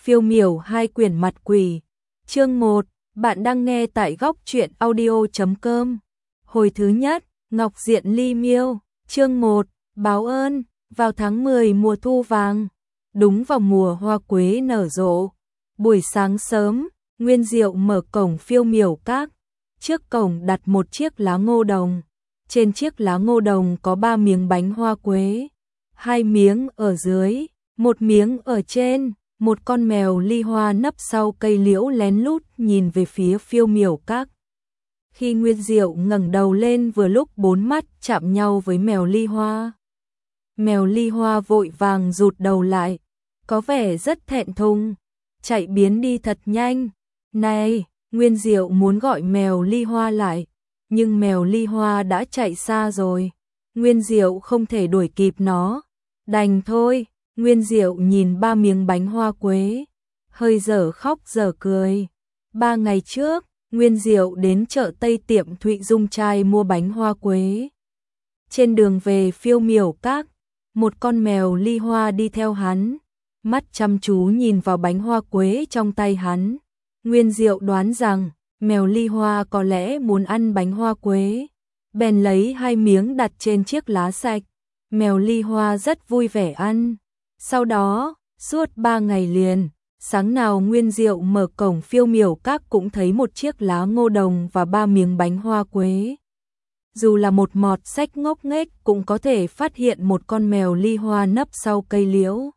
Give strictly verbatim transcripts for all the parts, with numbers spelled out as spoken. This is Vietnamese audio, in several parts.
Phiêu miểu hai quyển mặt quỷ. Chương một, bạn đang nghe tại góc truyện audio chấm com. Hồi thứ nhất, Ngọc Diện Ly Miêu. Chương một, báo ơn. Vào tháng mười mùa thu vàng, đúng vào mùa hoa quế nở rộ. Buổi sáng sớm, Nguyên Diệu mở cổng Phiêu miểu các. Trước cổng đặt một chiếc lá ngô đồng. Trên chiếc lá ngô đồng có ba miếng bánh hoa quế. Hai miếng ở dưới, một miếng ở trên. Một con mèo ly hoa nấp sau cây liễu lén lút nhìn về phía Phiêu miểu các. Khi Nguyên Diệu ngẩng đầu lên vừa lúc bốn mắt chạm nhau với mèo ly hoa. Mèo ly hoa vội vàng rụt đầu lại, có vẻ rất thẹn thùng, chạy biến đi thật nhanh. Này, Nguyên Diệu muốn gọi mèo ly hoa lại, nhưng mèo ly hoa đã chạy xa rồi. Nguyên Diệu không thể đuổi kịp nó, đành thôi. Nguyên Diệu nhìn ba miếng bánh hoa quế, hơi dở khóc dở cười. Ba ngày trước, Nguyên Diệu đến chợ Tây tiệm Thụy Dung Trai mua bánh hoa quế. Trên đường về Phiêu miểu các, một con mèo ly hoa đi theo hắn, mắt chăm chú nhìn vào bánh hoa quế trong tay hắn. Nguyên Diệu đoán rằng mèo ly hoa có lẽ muốn ăn bánh hoa quế, bèn lấy hai miếng đặt trên chiếc lá sạch. Mèo ly hoa rất vui vẻ ăn. Sau đó, suốt ba ngày liền, sáng nào Nguyên Diệu mở cổng Phiêu miểu các cũng thấy một chiếc lá ngô đồng và ba miếng bánh hoa quế. Dù là một mọt sách ngốc nghếch cũng có thể phát hiện một con mèo ly hoa nấp sau cây liễu.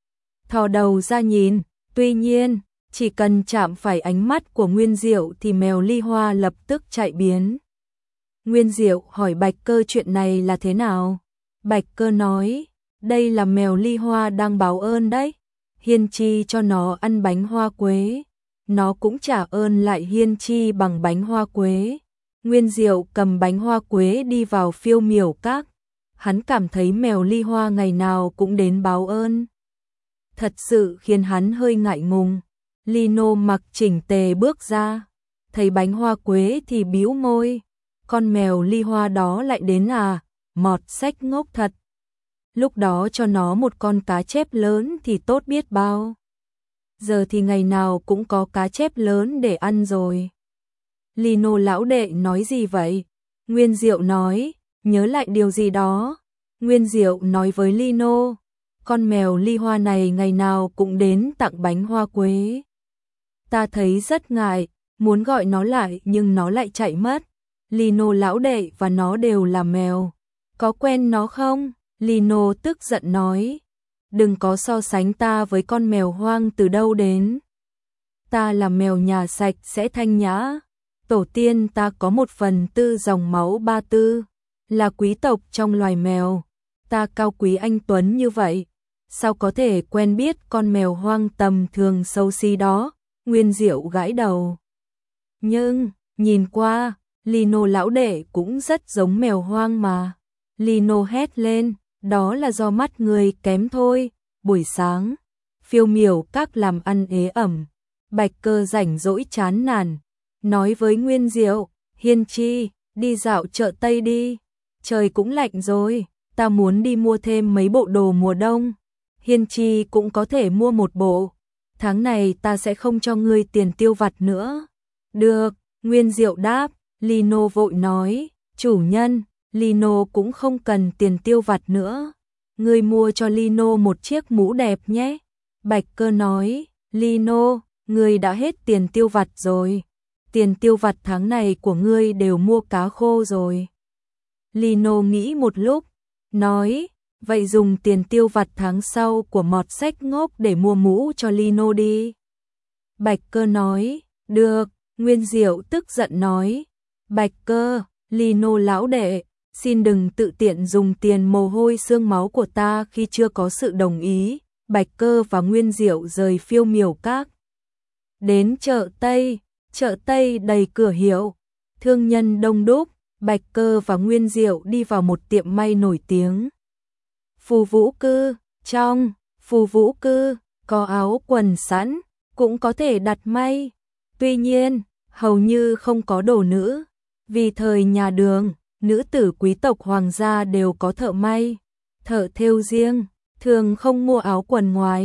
Thò đầu ra nhìn, tuy nhiên, chỉ cần chạm phải ánh mắt của Nguyên Diệu thì mèo ly hoa lập tức chạy biến. Nguyên Diệu hỏi Bạch Cơ chuyện này là thế nào? Bạch Cơ nói, đây là mèo ly hoa đang báo ơn đấy. Hiên chi cho nó ăn bánh hoa quế, nó cũng trả ơn lại hiên chi bằng bánh hoa quế. Nguyên Diệu cầm bánh hoa quế đi vào Phiêu miểu các. Hắn cảm thấy mèo ly hoa ngày nào cũng đến báo ơn, thật sự khiến hắn hơi ngại ngùng. Lino mặc chỉnh tề bước ra, thấy bánh hoa quế thì bĩu môi. Con mèo ly hoa đó lại đến à, mọt sách ngốc thật. Lúc đó cho nó một con cá chép lớn thì tốt biết bao. Giờ thì ngày nào cũng có cá chép lớn để ăn rồi. Lino lão đệ nói gì vậy? Nguyên Diệu nói, nhớ lại điều gì đó. Nguyên Diệu nói với Lino, con mèo ly hoa này ngày nào cũng đến tặng bánh hoa quế. Ta thấy rất ngại, muốn gọi nó lại nhưng nó lại chạy mất. Lino lão đệ và nó đều là mèo. Có quen nó không? Lino tức giận nói, đừng có so sánh ta với con mèo hoang từ đâu đến. Ta là mèo nhà sạch sẽ thanh nhã. Tổ tiên ta có một phần tư dòng máu Ba Tư, là quý tộc trong loài mèo. Ta cao quý anh tuấn như vậy, sao có thể quen biết con mèo hoang tầm thường xấu xí đó? Nguyên Diệu gãi đầu. Nhưng, nhìn qua, Lino lão đệ cũng rất giống mèo hoang mà. Lino hét lên, đó là do mắt người kém thôi. Buổi sáng, Phiêu miểu các làm ăn ế ẩm. Bạch Cơ rảnh rỗi chán nản, nói với Nguyên Diệu, Hiên chi, đi dạo chợ Tây đi. Trời cũng lạnh rồi, ta muốn đi mua thêm mấy bộ đồ mùa đông. Hiên chi cũng có thể mua một bộ. Tháng này ta sẽ không cho ngươi tiền tiêu vặt nữa. Được, Nguyên Diệu đáp. Lino vội nói, chủ nhân, Lino cũng không cần tiền tiêu vặt nữa. Ngươi mua cho Lino một chiếc mũ đẹp nhé. Bạch Cơ nói, Lino, ngươi đã hết tiền tiêu vặt rồi. Tiền tiêu vặt tháng này của ngươi đều mua cá khô rồi. Lino nghĩ một lúc, nói, vậy dùng tiền tiêu vặt tháng sau của mọt sách ngốc để mua mũ cho Lino đi. Bạch Cơ nói, được. Nguyên Diệu tức giận nói, Bạch Cơ, Lino lão đệ, xin đừng tự tiện dùng tiền mồ hôi xương máu của ta khi chưa có sự đồng ý. Bạch Cơ và Nguyên Diệu rời Phiêu miểu các. Đến chợ Tây, chợ Tây đầy cửa hiệu, thương nhân đông đúc. Bạch Cơ và Nguyên Diệu đi vào một tiệm may nổi tiếng. Phù Vũ Cư, trong Phù Vũ Cư có áo quần sẵn, cũng có thể đặt may. Tuy nhiên, hầu như không có đồ nữ, vì thời nhà Đường, nữ tử quý tộc hoàng gia đều có thợ may, thợ thêu riêng, thường không mua áo quần ngoài.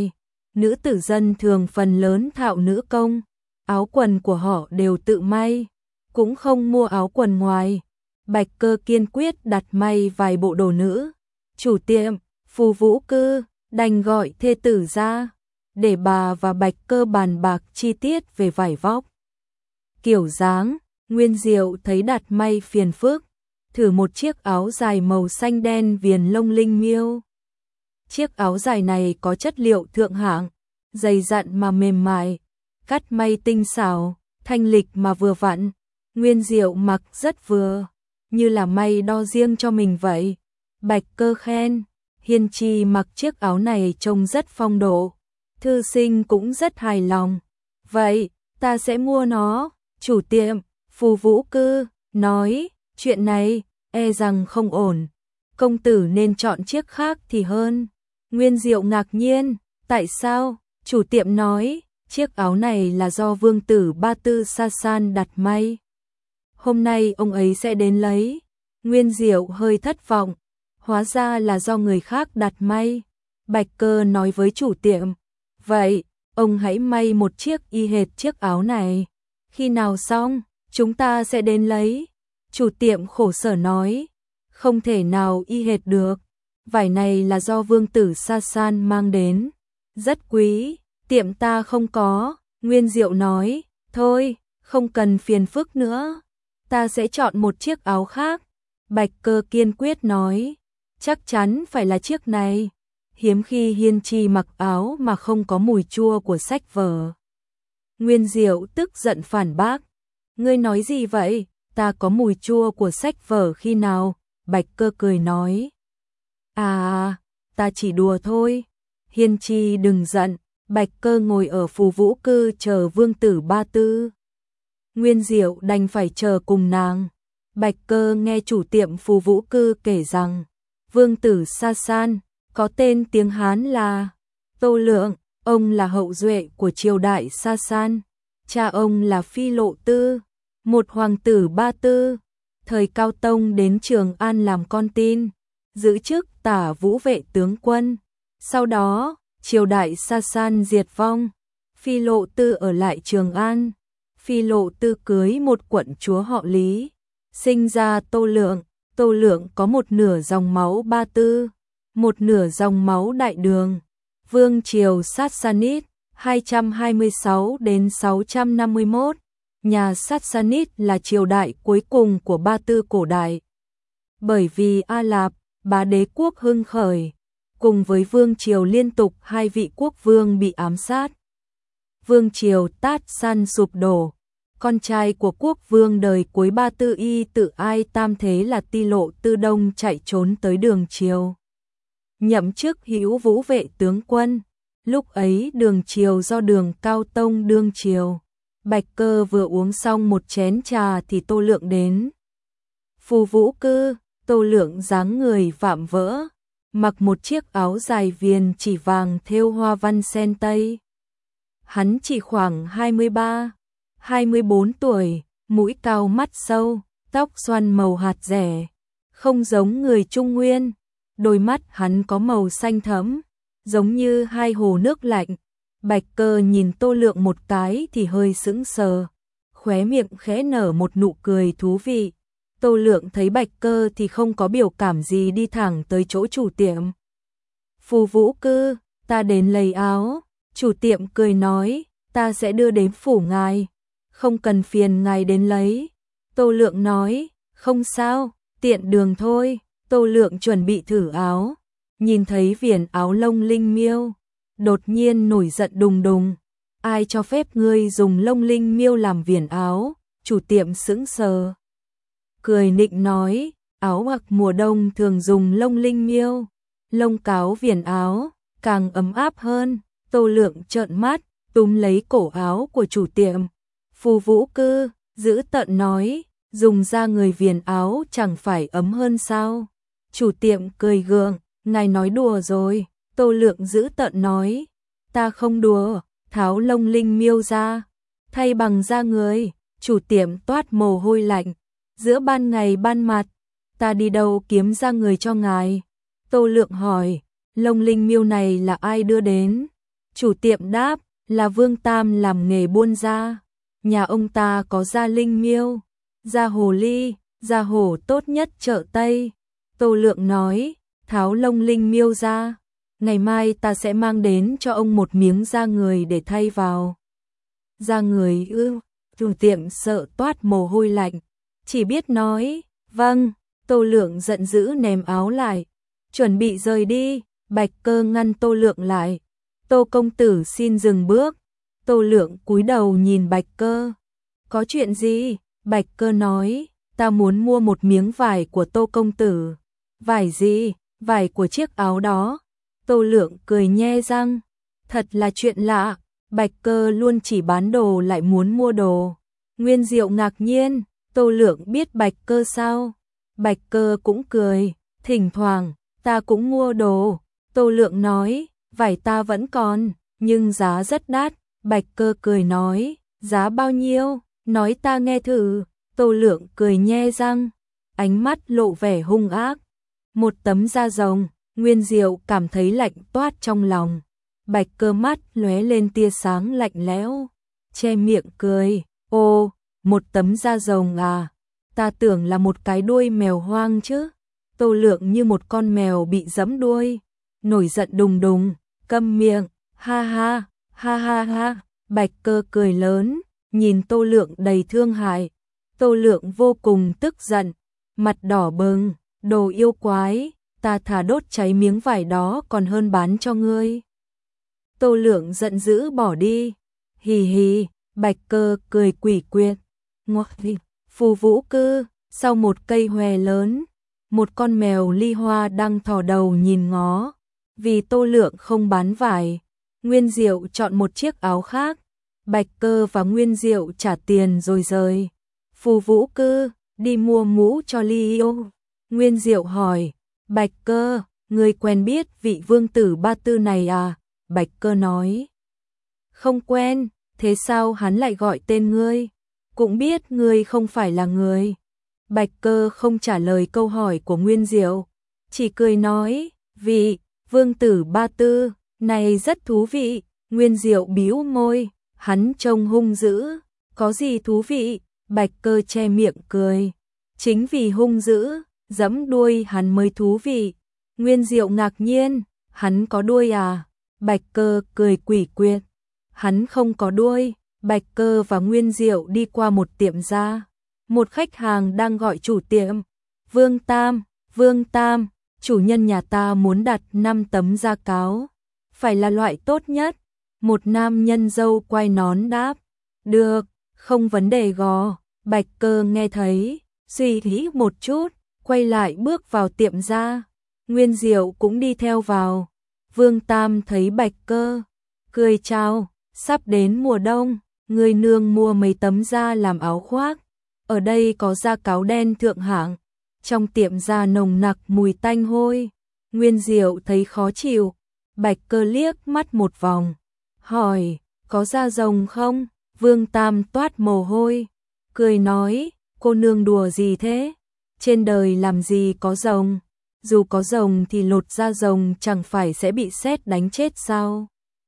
nữ tử dân thường phần lớn thạo nữ công, áo quần của họ đều tự may, cũng không mua áo quần ngoài. Bạch Cơ kiên quyết đặt may vài bộ đồ nữ. Chủ tiệm, Phù Vũ Cư, đành gọi thê tử ra, để bà và Bạch Cơ bàn bạc chi tiết về vải vóc. Kiểu dáng, Nguyên Diệu thấy đặt may phiền phức, thử một chiếc áo dài màu xanh đen viền lông linh miêu. Chiếc áo dài này có chất liệu thượng hạng, dày dặn mà mềm mại, cắt may tinh xảo, thanh lịch mà vừa vặn. Nguyên Diệu mặc rất vừa, như là may đo riêng cho mình vậy. Bạch Cơ khen, Hiên Chi mặc chiếc áo này trông rất phong độ. Thư sinh cũng rất hài lòng. Vậy, ta sẽ mua nó. Chủ tiệm, Phù Vũ Cư, nói, chuyện này, e rằng không ổn. Công tử nên chọn chiếc khác thì hơn. Nguyên Diệu ngạc nhiên, tại sao? Chủ tiệm nói, chiếc áo này là do vương tử Ba Tư Sa San đặt may. Hôm nay ông ấy sẽ đến lấy. Nguyên Diệu hơi thất vọng, hóa ra là do người khác đặt may. Bạch Cơ nói với chủ tiệm, vậy, ông hãy may một chiếc y hệt chiếc áo này. Khi nào xong, chúng ta sẽ đến lấy. Chủ tiệm khổ sở nói, không thể nào y hệt được. Vải này là do vương tử Sa San mang đến, rất quý, tiệm ta không có. Nguyên Diệu nói, thôi, không cần phiền phức nữa, ta sẽ chọn một chiếc áo khác. Bạch Cơ kiên quyết nói, chắc chắn phải là chiếc này. Hiếm khi Hiên Chi mặc áo mà không có mùi chua của sách vở. Nguyên Diệu tức giận phản bác, ngươi nói gì vậy, ta có mùi chua của sách vở khi nào? Bạch Cơ cười nói, à, ta chỉ đùa thôi. Hiên Chi đừng giận. Bạch Cơ ngồi ở Phù Vũ Cư chờ vương tử Ba Tư. Nguyên Diệu đành phải chờ cùng nàng. Bạch Cơ nghe chủ tiệm Phù Vũ Cư kể rằng, vương tử Sa San có tên tiếng Hán là Tô Lượng, ông là hậu duệ của triều đại Sa San, cha ông là Phi Lộ Tư, một hoàng tử Ba Tư. Thời Cao Tông đến Trường An làm con tin, giữ chức Tả Vũ Vệ tướng quân. Sau đó, triều đại Sa San diệt vong, Phi Lộ Tư ở lại Trường An. Phi Lộ Tư cưới một quận chúa họ Lý, sinh ra Tô Lượng. Tô Lượng có một nửa dòng máu Ba Tư, một nửa dòng máu Đại Đường. Vương triều Sassanid hai trăm hai mươi sáu đến sáu trăm năm mươi mốt. Nhà Sassanid là triều đại cuối cùng của Ba Tư cổ đại. Bởi vì A Lạp, Bá đế quốc hưng khởi, cùng với vương triều liên tục hai vị quốc vương bị ám sát. Vương triều Tát San sụp đổ. Con trai của quốc vương đời cuối Ba Tư Y Tự Ai Tam Thế là Ti Lộ Tư Đông chạy trốn tới Đường Triều, nhậm chức Hữu Vũ Vệ tướng quân. Lúc ấy Đường Triều do Đường Cao Tông đương triều. Bạch Cơ vừa uống xong một chén trà thì Tô Lượng đến. Phù Vũ Cư, Tô Lượng dáng người vạm vỡ, mặc một chiếc áo dài viền chỉ vàng thêu hoa văn sen tây. Hắn chỉ khoảng hai mươi ba, hai mươi bốn tuổi, mũi cao mắt sâu, tóc xoăn màu hạt rẻ, không giống người Trung Nguyên. Đôi mắt hắn có màu xanh thẫm, giống như hai hồ nước lạnh. Bạch Cơ nhìn Tô Lượng một cái thì hơi sững sờ, khóe miệng khẽ nở một nụ cười thú vị. Tô Lượng thấy Bạch Cơ thì không có biểu cảm gì, đi thẳng tới chỗ chủ tiệm. Phù Vũ Cư, ta đến lấy áo. Chủ tiệm cười nói, ta sẽ đưa đến phủ ngài, không cần phiền ngài đến lấy. Tô Lượng nói, không sao, tiện đường thôi. Tô Lượng chuẩn bị thử áo, nhìn thấy viền áo lông linh miêu, đột nhiên nổi giận đùng đùng. Ai cho phép ngươi dùng lông linh miêu làm viền áo? Chủ tiệm sững sờ, cười nịnh nói, áo mặc mùa đông thường dùng lông linh miêu, lông cáo viền áo, càng ấm áp hơn. Tô Lượng trợn mắt, túm lấy cổ áo của chủ tiệm. Phù Vũ Cư, giữ tợn nói, dùng da người viền áo chẳng phải ấm hơn sao? Chủ tiệm cười gượng, ngài nói đùa rồi. Tô Lượng giữ tợn nói, ta không đùa, tháo lông linh miêu ra, thay bằng da người. Chủ tiệm toát mồ hôi lạnh, giữa ban ngày ban mặt, ta đi đâu kiếm da người cho ngài? Tô Lượng hỏi, lông linh miêu này là ai đưa đến? Chủ tiệm đáp, là Vương Tam làm nghề buôn da. Nhà ông ta có da linh miêu, da hồ ly, da hổ tốt nhất chợ Tây. Tô Lượng nói, tháo lông linh miêu ra. Ngày mai ta sẽ mang đến cho ông một miếng da người để thay vào. Da người ư, chủ tiệm sợ toát mồ hôi lạnh. Chỉ biết nói, vâng. Tô Lượng giận dữ ném áo lại, chuẩn bị rời đi. Bạch Cơ ngăn Tô Lượng lại. Tô công tử xin dừng bước. Tô Lượng cúi đầu nhìn Bạch Cơ. Có chuyện gì? Bạch Cơ nói, ta muốn mua một miếng vải của Tô công tử. Vải gì? Vải của chiếc áo đó. Tô Lượng cười nhe răng. Thật là chuyện lạ, Bạch Cơ luôn chỉ bán đồ lại muốn mua đồ. Nguyên Diệu ngạc nhiên, Tô Lượng biết Bạch Cơ sao? Bạch Cơ cũng cười, thỉnh thoảng, ta cũng mua đồ. Tô Lượng nói, vải ta vẫn còn, nhưng giá rất đắt. Bạch Cơ cười nói, giá bao nhiêu? Nói ta nghe thử. Tô Lượng cười nhe răng, ánh mắt lộ vẻ hung ác. Một tấm da rồng. Nguyên Diệu cảm thấy lạnh toát trong lòng. Bạch Cơ mắt lóe lên tia sáng lạnh lẽo, che miệng cười, ô, một tấm da rồng à? Ta tưởng là một cái đuôi mèo hoang chứ. Tô Lượng như một con mèo bị giẫm đuôi, nổi giận đùng đùng, câm miệng, ha ha, ha ha ha. Bạch Cơ cười lớn, nhìn Tô Lượng đầy thương hại. Tô Lượng vô cùng tức giận, mặt đỏ bừng, đồ yêu quái, ta thà đốt cháy miếng vải đó còn hơn bán cho ngươi. Tô Lượng giận dữ bỏ đi. Hì hì, Bạch Cơ cười quỷ quyệt. Ngoắc đi, Phù Vũ Cư, sau một cây hòe lớn, một con mèo ly hoa đang thò đầu nhìn ngó. Vì Tô Lượng không bán vải, Nguyên Diệu chọn một chiếc áo khác. Bạch Cơ và Nguyên Diệu trả tiền rồi rời. Phù Vũ Cư, đi mua mũ cho Ly Yêu. Nguyên Diệu hỏi, Bạch Cơ, ngươi quen biết vị vương tử Ba Tư này à? Bạch Cơ nói, không quen. Thế sao hắn lại gọi tên ngươi? Cũng biết ngươi không phải là người. Bạch Cơ không trả lời câu hỏi của Nguyên Diệu, chỉ cười nói, vị vương tử Ba Tư này rất thú vị. Nguyên Diệu bĩu môi, hắn trông hung dữ. Có gì thú vị? Bạch Cơ che miệng cười, chính vì hung dữ, giẫm đuôi hắn mới thú vị. Nguyên Diệu ngạc nhiên, hắn có đuôi à? Bạch Cơ cười quỷ quyệt, hắn không có đuôi. Bạch Cơ và Nguyên Diệu đi qua một tiệm da. Một khách hàng đang gọi chủ tiệm, Vương Tam, Vương Tam, chủ nhân nhà ta muốn đặt năm tấm da cáo, phải là loại tốt nhất. Một nam nhân râu quai nón đáp, được, không vấn đề gò. Bạch Cơ nghe thấy, suy nghĩ một chút, quay lại bước vào tiệm da. Nguyên Diệu cũng đi theo vào. Vương Tam thấy Bạch Cơ, cười chào, sắp đến mùa đông, người nương mua mấy tấm da làm áo khoác. Ở đây có da cáo đen thượng hạng. Trong tiệm da nồng nặc mùi tanh hôi. Nguyên Diệu thấy khó chịu. Bạch Cơ liếc mắt một vòng, hỏi, có da rồng không? Vương Tam toát mồ hôi, cười nói, cô nương đùa gì thế? Trên đời làm gì có rồng? Dù có rồng thì lột da rồng chẳng phải sẽ bị sét đánh chết sao?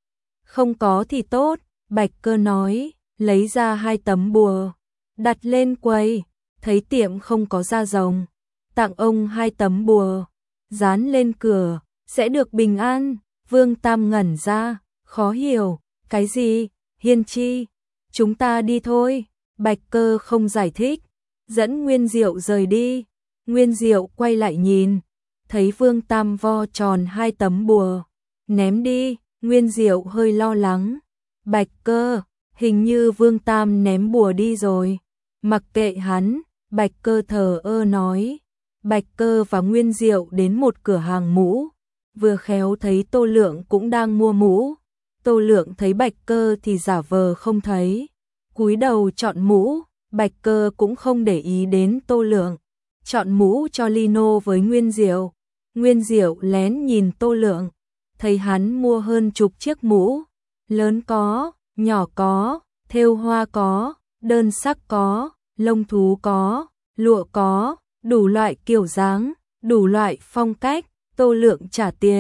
Không có thì tốt. Bạch Cơ nói, lấy ra hai tấm bùa, đặt lên quầy. Thấy tiệm không có da rồng, tặng ông hai tấm bùa, dán lên cửa, sẽ được bình an. Vương Tam ngẩn ra, khó hiểu, cái gì? Hiên Chi, chúng ta đi thôi. Bạch Cơ không giải thích, dẫn Nguyên Diệu rời đi. Nguyên Diệu quay lại nhìn, thấy Vương Tam vo tròn hai tấm bùa, ném đi. Nguyên Diệu hơi lo lắng, Bạch Cơ, hình như Vương Tam ném bùa đi rồi. Mặc kệ hắn, Bạch Cơ thờ ơ nói. Bạch Cơ và Nguyên Diệu đến một cửa hàng mũ, vừa khéo thấy Tô Lượng cũng đang mua mũ. Tô Lượng thấy Bạch Cơ thì giả vờ không thấy, cúi đầu chọn mũ. Bạch Cơ cũng không để ý đến Tô Lượng, chọn mũ cho Lino với Nguyên Diệu. Nguyên Diệu lén nhìn Tô Lượng, thấy hắn mua hơn chục chiếc mũ, lớn có, nhỏ có, thêu hoa có, đơn sắc có, lông thú có, lụa có, đủ loại kiểu dáng, đủ loại phong cách. Tô Lượng trả tiền,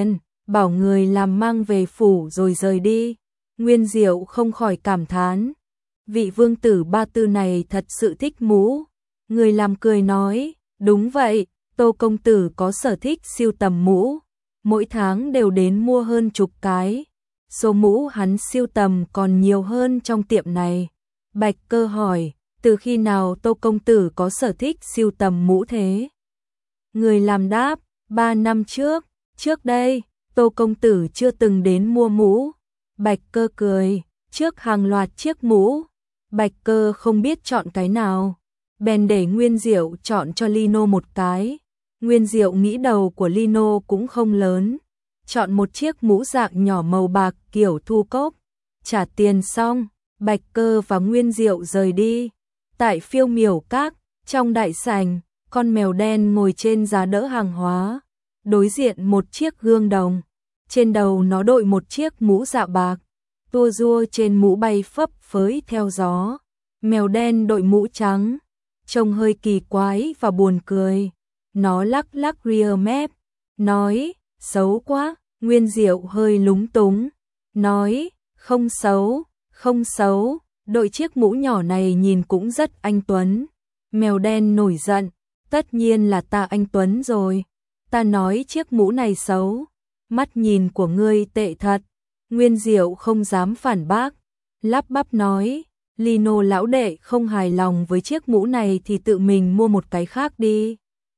bảo người làm mang về phủ rồi rời đi. Nguyên Diệu không khỏi cảm thán, vị vương tử Ba Tư này thật sự thích mũ. Người làm cười nói, đúng vậy, Tô công tử có sở thích sưu tầm mũ, mỗi tháng đều đến mua hơn chục cái. Số mũ hắn sưu tầm còn nhiều hơn trong tiệm này. Bạch Cơ hỏi, từ khi nào Tô công tử có sở thích sưu tầm mũ thế? Người làm đáp, ba năm trước, trước đây, Tô công tử chưa từng đến mua mũ. Bạch Cơ cười, trước hàng loạt chiếc mũ. Bạch Cơ không biết chọn cái nào, bèn để Nguyên Diệu chọn cho Lino một cái. Nguyên Diệu nghĩ đầu của Lino cũng không lớn, chọn một chiếc mũ dạng nhỏ màu bạc kiểu thu cốc. Trả tiền xong, Bạch Cơ và Nguyên Diệu rời đi. Tại Phiêu Miểu Các, trong đại sảnh, con mèo đen ngồi trên giá đỡ hàng hóa, đối diện một chiếc gương đồng. Trên đầu nó đội một chiếc mũ dạ bạc, tua rua trên mũ bay phấp phới theo gió. Mèo đen đội mũ trắng, trông hơi kỳ quái và buồn cười. Nó lắc lắc ria mép, nói, xấu quá. Nguyên Diệu hơi lúng túng, nói, không xấu, không xấu, đội chiếc mũ nhỏ này nhìn cũng rất anh tuấn. Mèo đen nổi giận, tất nhiên là ta anh tuấn rồi, ta nói chiếc mũ này xấu, mắt nhìn của ngươi tệ thật. Nguyên Diệu không dám phản bác, lắp bắp nói, Lino lão đệ không hài lòng với chiếc mũ này thì tự mình mua một cái khác đi.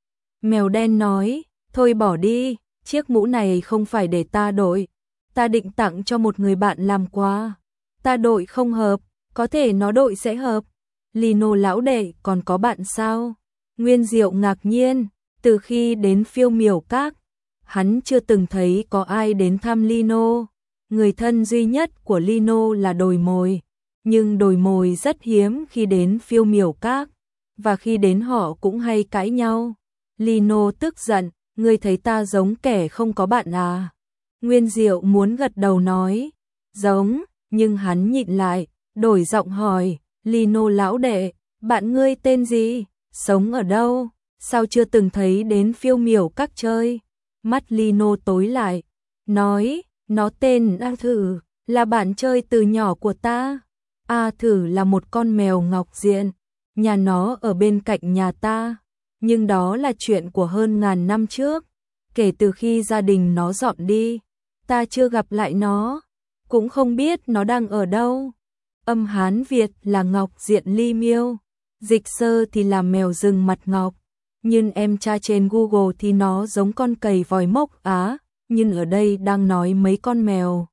Mèo đen nói, thôi bỏ đi, chiếc mũ này không phải để ta đội, ta định tặng cho một người bạn làm quà. Ta đội không hợp, có thể nó đội sẽ hợp. Lino lão đệ còn có bạn sao? Nguyên Diệu ngạc nhiên, từ khi đến Phiêu Miểu Các, hắn chưa từng thấy có ai đến thăm Lino. Người thân duy nhất của Lino là Đồi Mồi, nhưng Đồi Mồi rất hiếm khi đến Phiêu Miểu Các, và khi đến họ cũng hay cãi nhau. Lino tức giận, ngươi thấy ta giống kẻ không có bạn à? Nguyên Diệu muốn gật đầu nói, giống, nhưng hắn nhịn lại, đổi giọng hỏi, Lino lão đệ, bạn ngươi tên gì? Sống ở đâu? Sao chưa từng thấy đến Phiêu Miểu Các chơi? Mắt Lino tối lại, nói, nó tên A Thử, là bạn chơi từ nhỏ của ta. A Thử là một con mèo ngọc diện, nhà nó ở bên cạnh nhà ta, nhưng đó là chuyện của hơn ngàn năm trước. Kể từ khi gia đình nó dọn đi, ta chưa gặp lại nó, cũng không biết nó đang ở đâu. Âm Hán Việt là ngọc diện ly miêu, dịch sơ thì là mèo rừng mặt ngọc, nhưng em tra trên Google thì nó giống con cầy vòi mốc Á, nhưng ở đây đang nói mấy con mèo,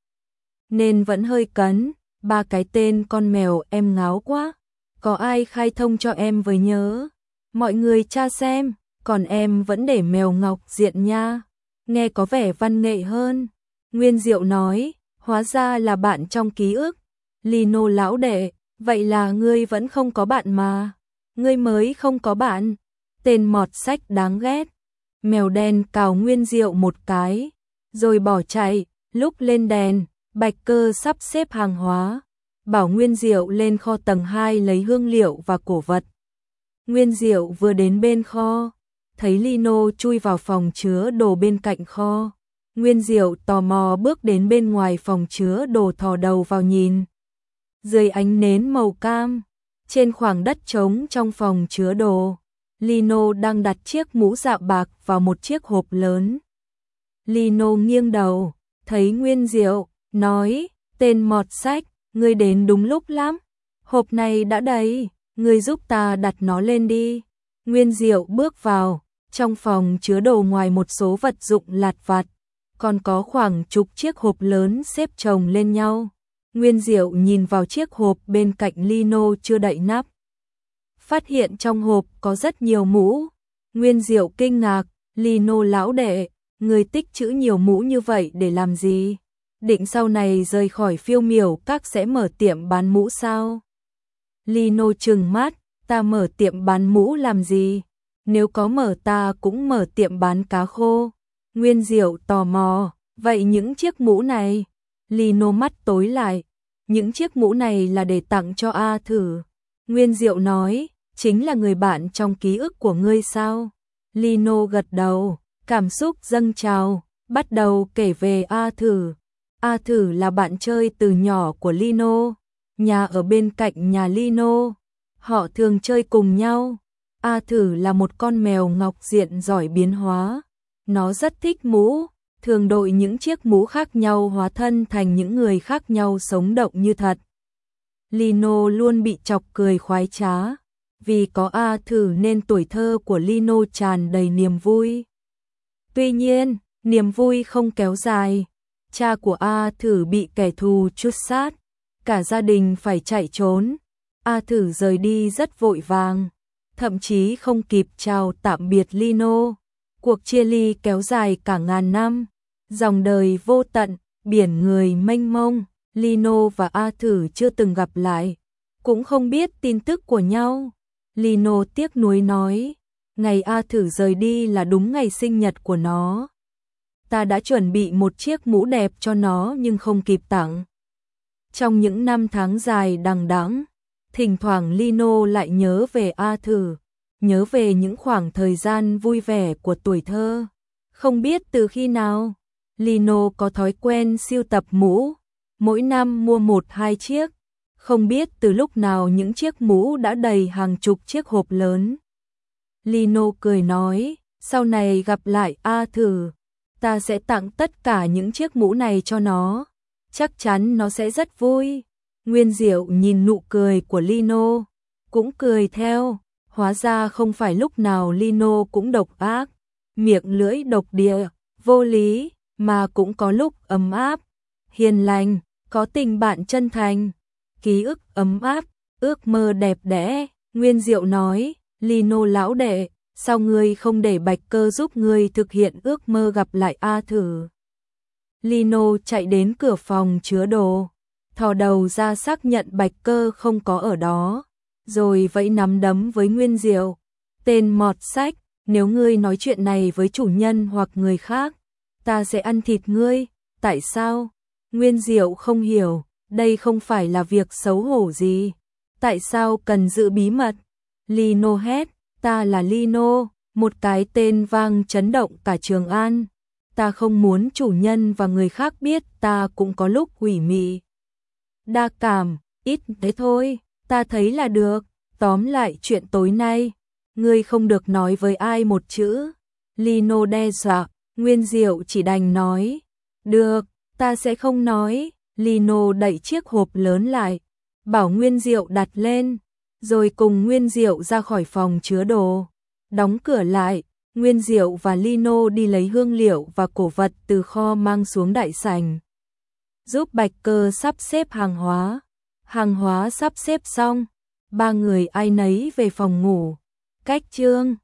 nên vẫn hơi cấn. Ba cái tên con mèo em ngáo quá, có ai khai thông cho em với nhớ? Mọi người tra xem, còn em vẫn để mèo ngọc diện nha, nghe có vẻ văn nghệ hơn. Nguyên Diệu nói, hóa ra là bạn trong ký ức. Lino lão đệ, vậy là ngươi vẫn không có bạn mà. Ngươi mới không có bạn, tên mọt sách đáng ghét. Mèo đen cào Nguyên Diệu một cái, rồi bỏ chạy. Lúc lên đèn, Bạch Cơ sắp xếp hàng hóa, bảo Nguyên Diệu lên kho tầng hai lấy hương liệu và cổ vật. Nguyên Diệu vừa đến bên kho, thấy Lino chui vào phòng chứa đồ bên cạnh kho. Nguyên Diệu tò mò bước đến bên ngoài phòng chứa đồ, thò đầu vào nhìn. Dưới ánh nến màu cam, trên khoảng đất trống trong phòng chứa đồ, Lino đang đặt chiếc mũ dạ bạc vào một chiếc hộp lớn. Lino nghiêng đầu, thấy Nguyên Diệu, nói, tên mọt sách, ngươi đến đúng lúc lắm. Hộp này đã đầy, ngươi giúp ta đặt nó lên đi. Nguyên Diệu bước vào, trong phòng chứa đồ ngoài một số vật dụng lặt vặt, còn có khoảng chục chiếc hộp lớn xếp chồng lên nhau. Nguyên Diệu nhìn vào chiếc hộp bên cạnh Lino chưa đậy nắp, phát hiện trong hộp có rất nhiều mũ. Nguyên Diệu kinh ngạc, Lino lão đệ, người tích trữ nhiều mũ như vậy để làm gì? Định sau này rời khỏi Phiêu Miểu Các sẽ mở tiệm bán mũ sao? Lino trừng mắt, ta mở tiệm bán mũ làm gì? Nếu có mở ta cũng mở tiệm bán cá khô. Nguyên Diệu tò mò, vậy những chiếc mũ này? Lino mắt tối lại, những chiếc mũ này là để tặng cho A Thử. Nguyên Diệu nói, chính là người bạn trong ký ức của ngươi sao? Lino gật đầu, cảm xúc dâng trào, bắt đầu kể về Arthur. Arthur là bạn chơi từ nhỏ của Lino, nhà ở bên cạnh nhà Lino. Họ thường chơi cùng nhau. Arthur là một con mèo ngọc diện giỏi biến hóa. Nó rất thích mũ, thường đội những chiếc mũ khác nhau hóa thân thành những người khác nhau sống động như thật. Lino luôn bị chọc cười khoái trá. Vì có Arthur nên tuổi thơ của Lino tràn đầy niềm vui. Tuy nhiên, niềm vui không kéo dài. Cha của Arthur bị kẻ thù truất sát, cả gia đình phải chạy trốn. Arthur rời đi rất vội vàng, thậm chí không kịp chào tạm biệt Lino. Cuộc chia ly kéo dài cả ngàn năm, dòng đời vô tận, biển người mênh mông. Lino và Arthur chưa từng gặp lại, cũng không biết tin tức của nhau. Lino tiếc nuối nói, ngày Arthur rời đi là đúng ngày sinh nhật của nó. Ta đã chuẩn bị một chiếc mũ đẹp cho nó nhưng không kịp tặng. Trong những năm tháng dài đằng đẵng, thỉnh thoảng Lino lại nhớ về Arthur, nhớ về những khoảng thời gian vui vẻ của tuổi thơ. Không biết từ khi nào, Lino có thói quen sưu tập mũ, mỗi năm mua một hai chiếc. Không biết từ lúc nào những chiếc mũ đã đầy hàng chục chiếc hộp lớn. Lino cười nói, sau này gặp lại Arthur, ta sẽ tặng tất cả những chiếc mũ này cho nó. Chắc chắn nó sẽ rất vui. Nguyên Diệu nhìn nụ cười của Lino, cũng cười theo. Hóa ra không phải lúc nào Lino cũng độc ác, miệng lưỡi độc địa, vô lý, mà cũng có lúc ấm áp, hiền lành, có tình bạn chân thành, ký ức ấm áp, ước mơ đẹp đẽ. Nguyên Diệu nói, Lino lão đệ, sao ngươi không để Bạch Cơ giúp ngươi thực hiện ước mơ gặp lại Arthur? Lino chạy đến cửa phòng chứa đồ, thò đầu ra xác nhận Bạch Cơ không có ở đó, rồi vẫy nắm đấm với Nguyên Diệu. Tên mọt sách, nếu ngươi nói chuyện này với chủ nhân hoặc người khác, ta sẽ ăn thịt ngươi. Tại sao? Nguyên Diệu không hiểu, đây không phải là việc xấu hổ gì. Tại sao cần giữ bí mật? Lino hét, ta là Lino, một cái tên vang chấn động cả Trường An. Ta không muốn chủ nhân và người khác biết ta cũng có lúc ủy mị, đa cảm, ít thế thôi, ta thấy là được. Tóm lại chuyện tối nay, ngươi không được nói với ai một chữ. Lino đe dọa. Nguyên Diệu chỉ đành nói, được, ta sẽ không nói. Lino đẩy chiếc hộp lớn lại, bảo Nguyên Diệu đặt lên, rồi cùng Nguyên Diệu ra khỏi phòng chứa đồ. Đóng cửa lại, Nguyên Diệu và Lino đi lấy hương liệu và cổ vật từ kho mang xuống đại sảnh. Giúp Bạch Cơ sắp xếp hàng hóa. Hàng hóa sắp xếp xong, ba người ai nấy về phòng ngủ. Cách chương